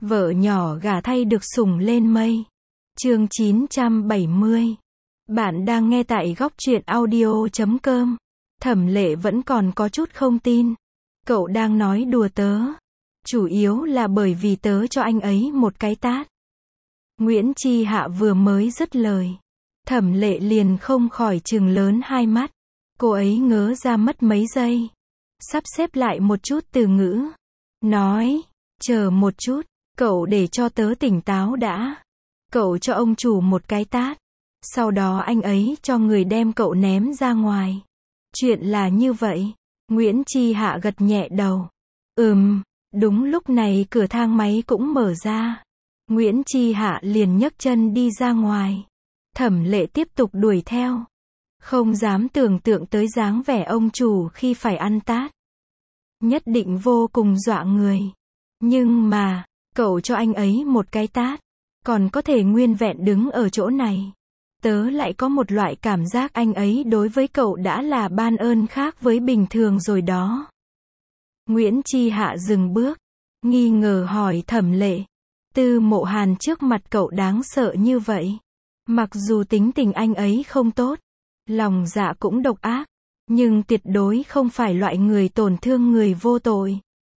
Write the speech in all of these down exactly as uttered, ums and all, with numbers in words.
Vợ nhỏ gả thay được sủng lên mây. Chương chín trăm bảy mươi. Bạn đang nghe tại góc truyện audio chấm com. Thẩm Lệ vẫn còn có chút không tin. Cậu đang nói đùa tớ. Chủ yếu là bởi vì tớ cho anh ấy một cái tát. Nguyễn Chi Hạ vừa mới dứt lời. Thẩm Lệ liền không khỏi trừng lớn hai mắt. Cô ấy ngớ ra mất mấy giây. Sắp xếp lại một chút từ ngữ. Nói, chờ một chút, cậu để cho tớ tỉnh táo đã. Cậu cho ông chủ một cái tát. Sau đó anh ấy cho người đem cậu ném ra ngoài. Chuyện là như vậy. Nguyễn Chi Hạ gật nhẹ đầu. Ừm, đúng lúc này cửa thang máy cũng mở ra. Nguyễn Chi Hạ liền nhấc chân đi ra ngoài. Thẩm Lệ tiếp tục đuổi theo. Không dám tưởng tượng tới dáng vẻ ông chủ khi phải ăn tát. Nhất định vô cùng dọa người. Nhưng mà, cậu cho anh ấy một cái tát. Còn có thể nguyên vẹn đứng ở chỗ này. Tớ lại có một loại cảm giác anh ấy đối với cậu đã là ban ơn khác với bình thường rồi đó. Nguyễn Chi Hạ dừng bước. Nghi ngờ hỏi Thẩm Lệ. Tư Mộ Hàn trước mặt cậu đáng sợ như vậy. Mặc dù tính tình anh ấy không tốt. Lòng dạ cũng độc ác. Nhưng tuyệt đối không phải loại người tổn thương người vô tội.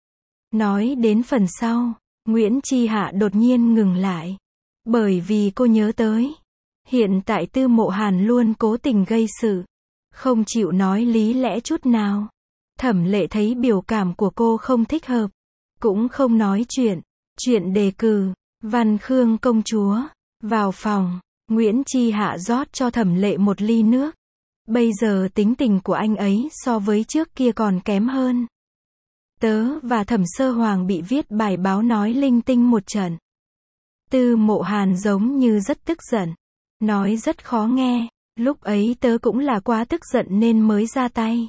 Nói đến phần sau, Nguyễn Chi Hạ đột nhiên ngừng lại. Bởi vì cô nhớ tới. Hiện tại Tư Mộ Hàn luôn cố tình gây sự. Không chịu nói lý lẽ chút nào. Thẩm Lệ thấy biểu cảm của cô không thích hợp. Cũng không nói chuyện. Chuyện đề cử. Văn Khương công chúa. Vào phòng. Nguyễn Chi Hạ rót cho Thẩm Lệ một ly nước. Bây giờ tính tình của anh ấy so với trước kia còn kém hơn. Tớ và Thẩm Sơ Hoàng bị viết bài báo nói linh tinh một trận. Tư Mộ Hàn giống như rất tức giận. Nói rất khó nghe. Lúc ấy tớ cũng là quá tức giận nên mới ra tay.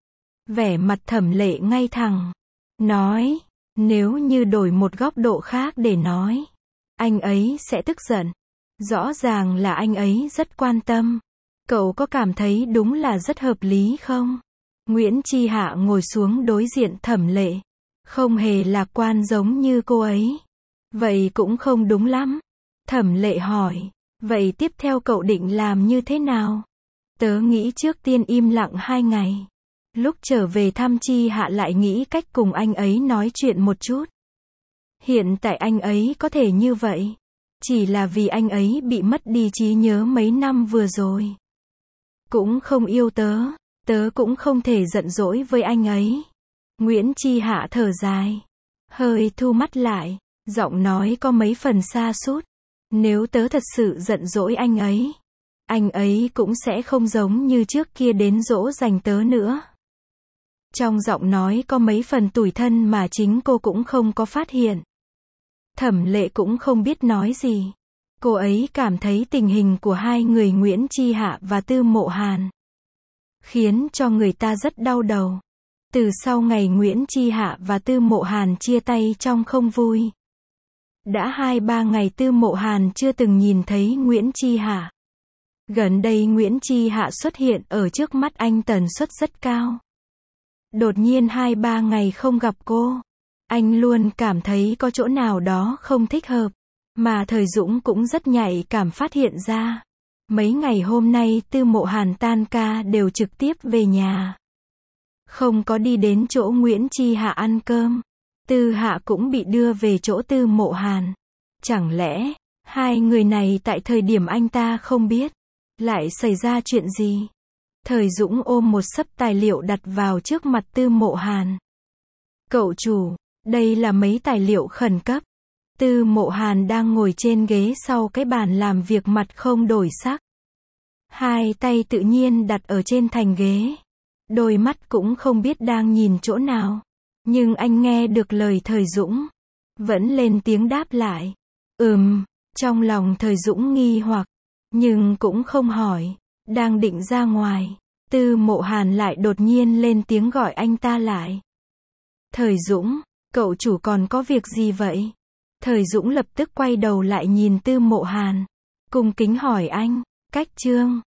Vẻ mặt Thẩm Lệ ngay thẳng. Nói, nếu như đổi một góc độ khác để nói, anh ấy sẽ tức giận. Rõ ràng là anh ấy rất quan tâm. Cậu có cảm thấy đúng là rất hợp lý không? Nguyễn Chi Hạ ngồi xuống đối diện Thẩm Lệ. Không hề lạc quan giống như cô ấy. Vậy cũng không đúng lắm. Thẩm Lệ hỏi. Vậy tiếp theo cậu định làm như thế nào? Tớ nghĩ trước tiên im lặng hai ngày. Lúc trở về thăm Chi Hạ lại nghĩ cách cùng anh ấy nói chuyện một chút. Hiện tại anh ấy có thể như vậy. Chỉ là vì anh ấy bị mất đi trí nhớ mấy năm vừa rồi. Cũng không yêu tớ. Tớ cũng không thể giận dỗi với anh ấy. Nguyễn Chi Hạ thở dài. Hơi thu mắt lại. Giọng nói có mấy phần xa sút. Nếu tớ thật sự giận dỗi anh ấy, anh ấy cũng sẽ không giống như trước kia đến dỗ dành tớ nữa. Trong giọng nói có mấy phần tủi thân mà chính cô cũng không có phát hiện. Thẩm Lệ cũng không biết nói gì. Cô ấy cảm thấy tình hình của hai người Nguyễn Chi Hạ và Tư Mộ Hàn khiến cho người ta rất đau đầu. Từ sau ngày Nguyễn Chi Hạ và Tư Mộ Hàn chia tay trong không vui. Đã hai ba ngày Tư Mộ Hàn chưa từng nhìn thấy Nguyễn Chi Hạ. Gần đây Nguyễn Chi Hạ xuất hiện ở trước mắt anh tần suất rất cao. Đột nhiên hai ba ngày không gặp cô. Anh luôn cảm thấy có chỗ nào đó không thích hợp. Mà Thời Dũng cũng rất nhạy cảm phát hiện ra. Mấy ngày hôm nay Tư Mộ Hàn tan ca đều trực tiếp về nhà. Không có đi đến chỗ Nguyễn Chi Hạ ăn cơm. Tư Hạ cũng bị đưa về chỗ Tư Mộ Hàn. Chẳng lẽ, hai người này tại thời điểm anh ta không biết, lại xảy ra chuyện gì? Thời Dũng ôm một xấp tài liệu đặt vào trước mặt Tư Mộ Hàn. Cậu chủ, đây là mấy tài liệu khẩn cấp. Tư Mộ Hàn đang ngồi trên ghế sau cái bàn làm việc mặt không đổi sắc. Hai tay tự nhiên đặt ở trên thành ghế. Đôi mắt cũng không biết đang nhìn chỗ nào. Nhưng anh nghe được lời Thời Dũng. Vẫn lên tiếng đáp lại. Ừm, trong lòng Thời Dũng nghi hoặc. Nhưng cũng không hỏi. Đang định ra ngoài. Tư Mộ Hàn lại đột nhiên lên tiếng gọi anh ta lại. Thời Dũng, cậu chủ còn có việc gì vậy? Thời Dũng lập tức quay đầu lại nhìn Tư Mộ Hàn. Cung kính hỏi anh, cách Trương,